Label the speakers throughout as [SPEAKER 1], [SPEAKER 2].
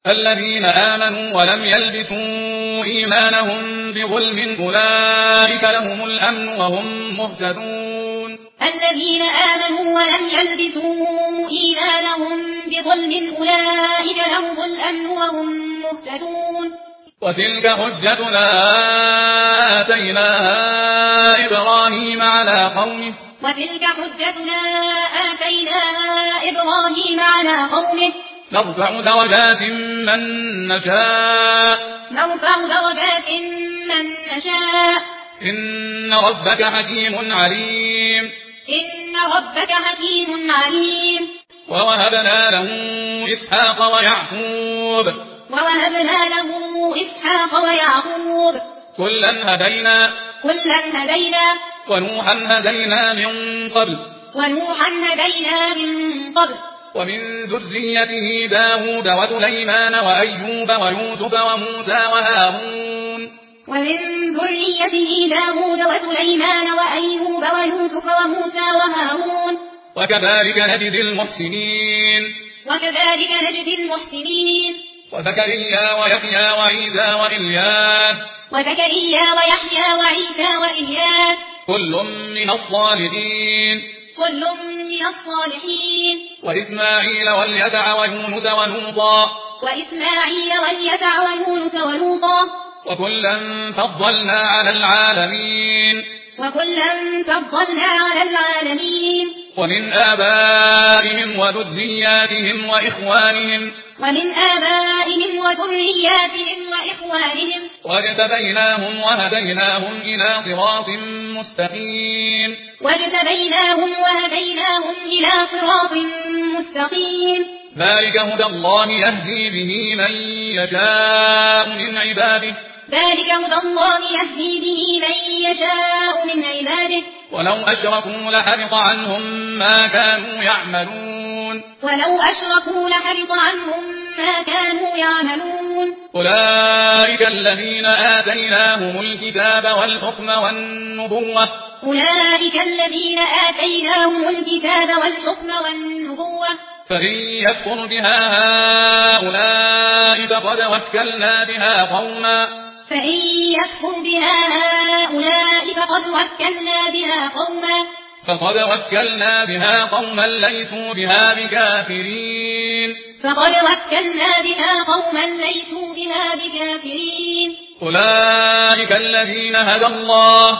[SPEAKER 1] الذين آمنوا ولم يلبسوا إيمانهم بظلم أولئك لهم الأمن وهم مهتدون.
[SPEAKER 2] الذين آمنوا ولم يلبسوا إيمانهم بظلم أولئك لهم الأمن وهم مهتدون.
[SPEAKER 1] وتلك حجتنا آتيناها إبراهيم على قومه.
[SPEAKER 2] وتلك حجتنا آتيناها إبراهيم على قومه.
[SPEAKER 1] نرفع درجات من نشاء.
[SPEAKER 2] نرفع درجات من نشاء.
[SPEAKER 1] إن ربك حكيم عليم.
[SPEAKER 2] إن ربك حكيم عليم.
[SPEAKER 1] ووهبنا له إسحاق ويعقوب.
[SPEAKER 2] ووهبنا له إسحاق ويعقوب.
[SPEAKER 1] كلا هدينا.
[SPEAKER 2] كلا هدينا.
[SPEAKER 1] ونوحا هدينا من قبل.
[SPEAKER 2] ونوحا هدينا من قبل.
[SPEAKER 1] ومن ذريته داود وسليمان وأيوب ويوسف وموسى وهارون.
[SPEAKER 2] ومن ذريته داود وسليمان وأيوب ويوسف وموسى وهارون.
[SPEAKER 1] وكذلك نجزي المحسنين.
[SPEAKER 2] وكذلك نجزي المحسنين.
[SPEAKER 1] وزكريا ويحيى وعيسى وإلياس.
[SPEAKER 2] وزكريا ويحيى وعيسى وإلياس.
[SPEAKER 1] كل من الصالحين.
[SPEAKER 2] كل من الصالحين.
[SPEAKER 1] وإسماعيل واليسع ويونس ولوطا.
[SPEAKER 2] وإسماعيل واليسع ويونس ولوطا.
[SPEAKER 1] وكلا فضلنا على العالمين.
[SPEAKER 2] وكلا فضلنا على العالمين.
[SPEAKER 1] ومن آبائهم وذرياتهم وإخوانهم.
[SPEAKER 2] ومن آبائهم وذرياتهم وإخوانهم.
[SPEAKER 1] واجتبيناهم وهديناهم إلى صراط مستقيم.
[SPEAKER 2] واجتبيناهم وهديناهم إلى صراط مستقيم.
[SPEAKER 1] ذلك هدى الله يهدي به من يشاء من عباده.
[SPEAKER 2] ذلك هدى الله يهدي به من يشاء من عباده.
[SPEAKER 1] ولو أشركوا لحبط عنهم ما كانوا يعملون.
[SPEAKER 2] ولو أشركوا لحبط عنهم ما كانوا يعملون.
[SPEAKER 1] أولئك الذين آتيناهم الكتاب والحكم والنبوة.
[SPEAKER 2] أولئك الذين آتيناهم الكتاب والحكم والنبوة.
[SPEAKER 1] فإن يكفر بها هؤلاء فقد وكلنا بها قوما.
[SPEAKER 2] فإن يكفر بها هؤلاء فقد وكلنا بها قوما
[SPEAKER 1] ليسوا بها بكافرين. أولئك الذين هدى الله.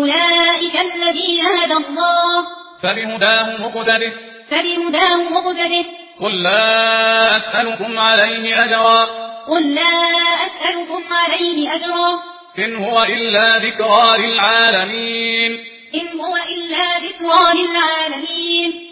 [SPEAKER 1] فبهداه مقتده. قل لا أسألكم عليه أجرا. إن هو إلا ذكرى للعالمين.